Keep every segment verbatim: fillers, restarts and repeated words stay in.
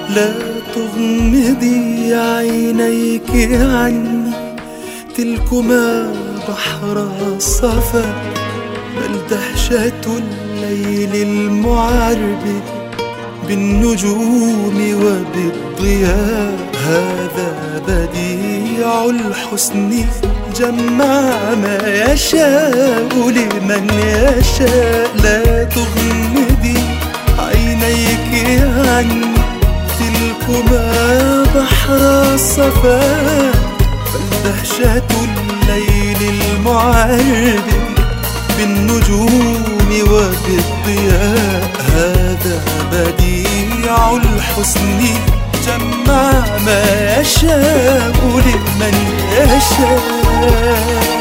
لا تغمضي عينيك عني، تلكما بحر الصفا، بل دهشة الليل المعربد بالنجوم وبالضياء. هذا بديع الحسن جمع ما يشاء لمن يشاء. لا تغمضي عينيك عني، تلكما بحر الصفا، بل دهشة الليل المعربد بالنجوم وبالضياء. هذا بديع الحسن جمع ما يشاء لمن يشاء.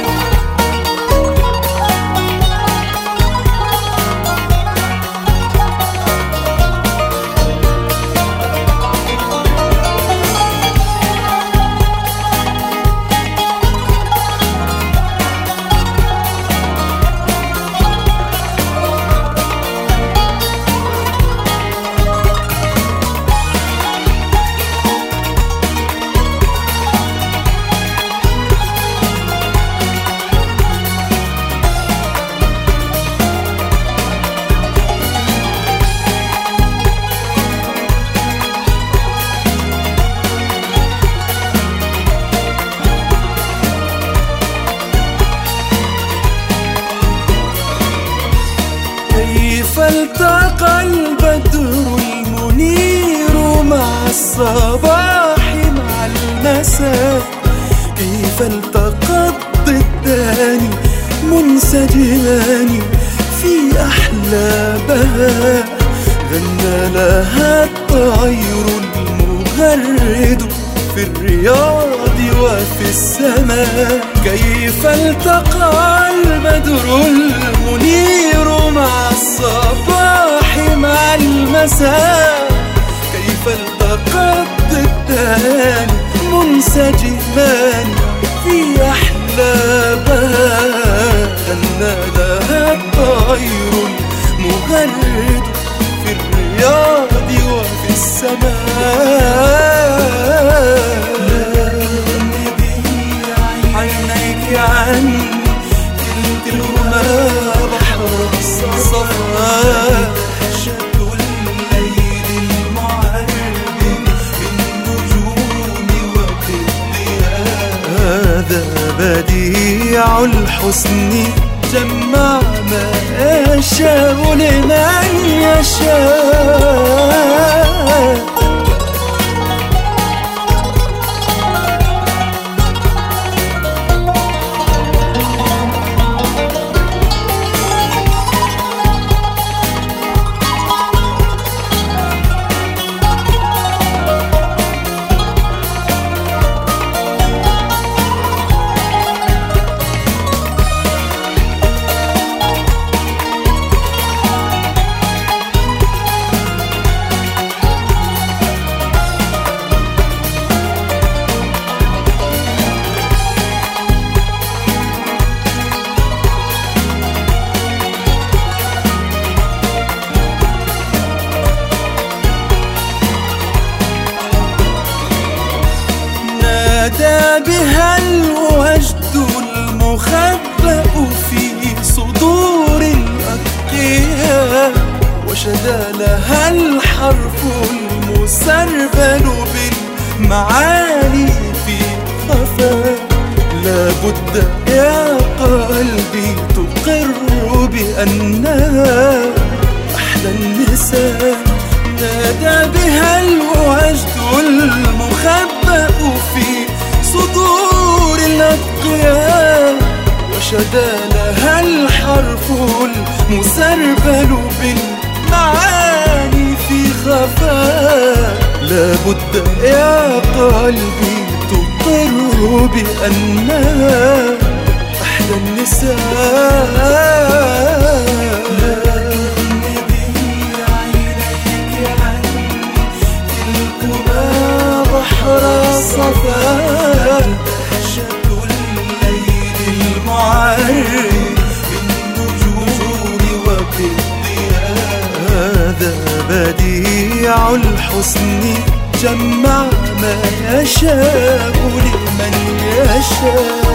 كيف التقى البدر المنير مع الصباح مع المساء، كيف التقى الضدان منسجمان في أحلى بهاء. غنى لها الطير المغرد في الرياض وفي السماء. كيف التقى البدر المنير مع الصباح مع المساء، كيف التقى الضدان منسجمان في أحلى بهاء. غنى لها الطير المغرد في الرياض وفي السماء. عينيك عني، تلكما بحر الصفا، دهشة الليل المعربد بالنجوم وبالضياء. هذا بديع الحسن جمع ما يشاء لمن يشاء. نادى بها الوجد المخبأ في صدور الأتقياء، وشدا لها الحرف المسربل بالمعاني في خفاء. لا بد يا قلبي تقر بأنها أحلى النساء. نادى بها الوجد المخبأ في صدور الأتقياء، وشدا لها الحرف المسربل بالمعاني في خفاء. لا بد يا قلبي تقر بأنها أحلى النساء. دهشة الليل المعربد بالنجوم وبالضياء. هذا بديع الحسن جمع ما يشاء لمن يشاء.